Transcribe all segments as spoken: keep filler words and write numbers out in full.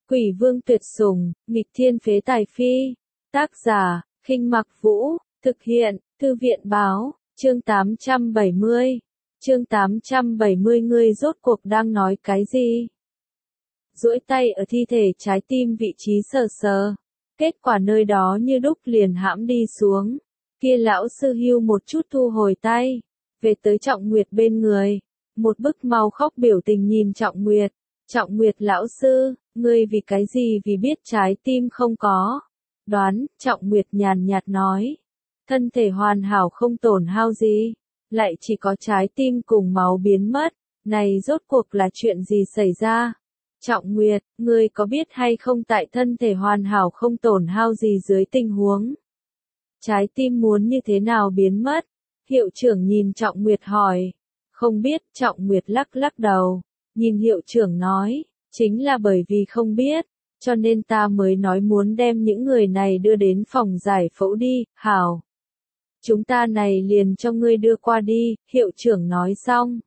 Quỷ vương tuyệt sủng, nghịch thiên phế tài phi. Tác giả, Khinh Mặc Vũ, thực hiện, Thư viện báo, chương tám trăm bảy mươi. Chương tám trăm bảy mươi ngươi rốt cuộc đang nói cái gì? Duỗi tay ở thi thể trái tim vị trí sờ sờ. Kết quả nơi đó như đúc liền hãm đi xuống. Kia lão sư hưu một chút thu hồi tay. Về tới Trọng Nguyệt bên người. Một bức mau khóc biểu tình nhìn Trọng Nguyệt. Trọng Nguyệt lão sư, ngươi vì cái gì vì biết trái tim không có. Đoán, Trọng Nguyệt nhàn nhạt nói. Thân thể hoàn hảo không tổn hao gì. Lại chỉ có trái tim cùng máu biến mất. Này rốt cuộc là chuyện gì xảy ra? Trọng Nguyệt, ngươi có biết hay không tại thân thể hoàn hảo không tổn hao gì dưới tình huống? Trái tim muốn như thế nào biến mất? Hiệu trưởng nhìn Trọng Nguyệt hỏi. Không biết, Trọng Nguyệt lắc lắc đầu. Nhìn hiệu trưởng nói, chính là bởi vì không biết, cho nên ta mới nói muốn đem những người này đưa đến phòng giải phẫu đi, hảo. Chúng ta này liền cho ngươi đưa qua đi, hiệu trưởng nói xong.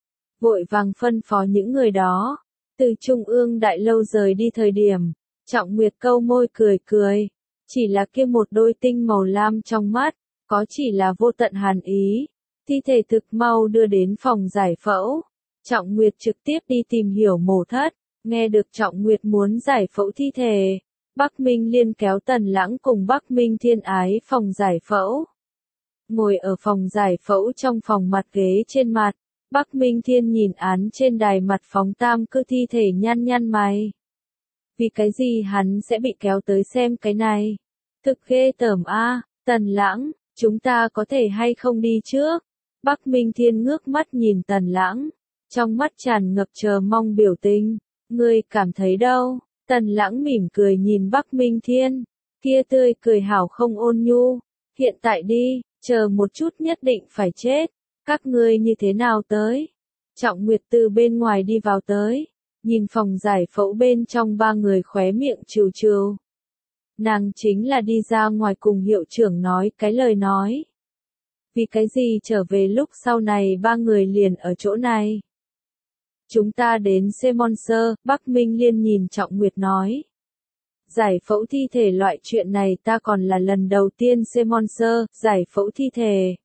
Vội vàng phân phó những người đó. Từ Trung ương đại lâu rời đi thời điểm, Trọng Nguyệt câu môi cười cười. Chỉ là kia một đôi tinh màu lam trong mắt, có chỉ là vô tận hàn ý. Thi thể thực mau đưa đến phòng giải phẫu. Trọng Nguyệt trực tiếp đi tìm hiểu mổ thất. Nghe được Trọng Nguyệt muốn giải phẫu thi thể. Bắc Minh Liên kéo Tần Lãng cùng Bắc Minh Thiên ái phòng giải phẫu. Ngồi ở phòng giải phẫu trong phòng mặt ghế trên mặt. Bắc Minh Thiên nhìn án trên đài mặt phóng tam cư thi thể nhăn nhăn mày. Vì cái gì hắn sẽ bị kéo tới xem cái này? Thực ghê tởm a, Tần Lãng, chúng ta có thể hay không đi trước? Bắc Minh Thiên ngước mắt nhìn Tần Lãng, trong mắt tràn ngập chờ mong biểu tình. Ngươi cảm thấy đâu? Tần Lãng mỉm cười nhìn Bắc Minh Thiên, kia tươi cười hảo không ôn nhu. Hiện tại đi, chờ một chút nhất định phải chết. Các ngươi như thế nào tới? Trọng Nguyệt từ bên ngoài đi vào tới, nhìn phòng giải phẫu bên trong ba người khóe miệng trừ trừ. Nàng chính là đi ra ngoài cùng hiệu trưởng nói cái lời nói. Vì cái gì trở về lúc sau này ba người liền ở chỗ này? Chúng ta đến Semonser, Bắc Minh Liên nhìn Trọng Nguyệt nói. Giải phẫu thi thể loại chuyện này ta còn là lần đầu tiên Semonser, giải phẫu thi thể.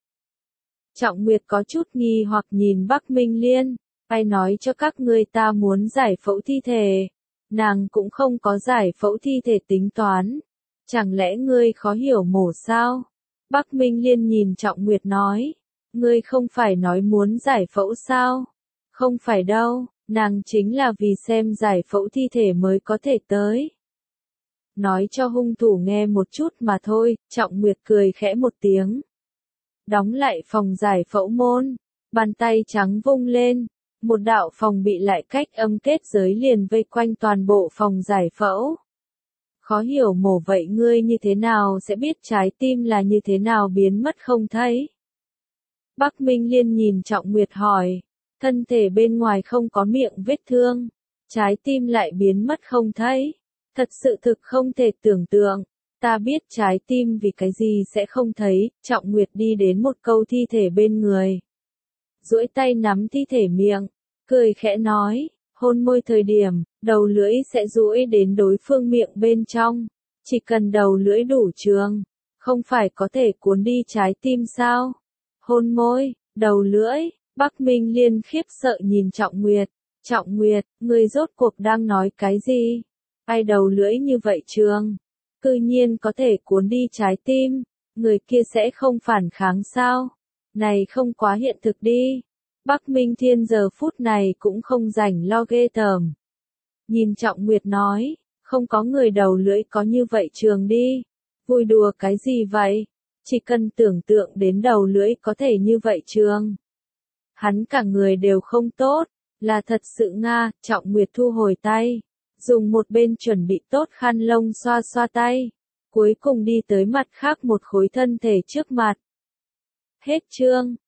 Trọng Nguyệt có chút nghi hoặc nhìn Bắc Minh Liên, ai nói cho các ngươi ta muốn giải phẫu thi thể. Nàng cũng không có giải phẫu thi thể tính toán. Chẳng lẽ ngươi khó hiểu mổ sao? Bắc Minh Liên nhìn Trọng Nguyệt nói, ngươi không phải nói muốn giải phẫu sao? Không phải đâu, nàng chính là vì xem giải phẫu thi thể mới có thể tới. Nói cho hung thủ nghe một chút mà thôi, Trọng Nguyệt cười khẽ một tiếng. Đóng lại phòng giải phẫu môn, bàn tay trắng vung lên, một đạo phòng bị lại cách âm kết giới liền vây quanh toàn bộ phòng giải phẫu. Khó hiểu mổ vậy ngươi như thế nào sẽ biết trái tim là như thế nào biến mất không thấy? Bắc Minh Liên nhìn Trọng Nguyệt hỏi, thân thể bên ngoài không có miệng vết thương, trái tim lại biến mất không thấy, thật sự thực không thể tưởng tượng. Ta biết trái tim vì cái gì sẽ không thấy. Trọng Nguyệt đi đến một câu thi thể bên người. Duỗi tay nắm thi thể miệng, cười khẽ nói, hôn môi thời điểm, đầu lưỡi sẽ duỗi đến đối phương miệng bên trong. Chỉ cần đầu lưỡi đủ trường, không phải có thể cuốn đi trái tim sao? Hôn môi, đầu lưỡi, Bắc Minh Liên khiếp sợ nhìn Trọng Nguyệt. Trọng Nguyệt, ngươi rốt cuộc đang nói cái gì? Ai đầu lưỡi như vậy trường? Cư nhiên có thể cuốn đi trái tim, người kia sẽ không phản kháng sao? Này không quá hiện thực đi. Bắc Minh Thiên giờ phút này cũng không rảnh lo ghê tởm. Nhìn Trọng Nguyệt nói, không có người đầu lưỡi có như vậy trường đi. Vui đùa cái gì vậy? Chỉ cần tưởng tượng đến đầu lưỡi có thể như vậy trường. Hắn cả người đều không tốt, là thật sự Nga. Trọng Nguyệt thu hồi tay. Dùng một bên chuẩn bị tốt khăn lông xoa xoa tay. Cuối cùng đi tới mặt khác một khối thân thể trước mặt. Hết chương.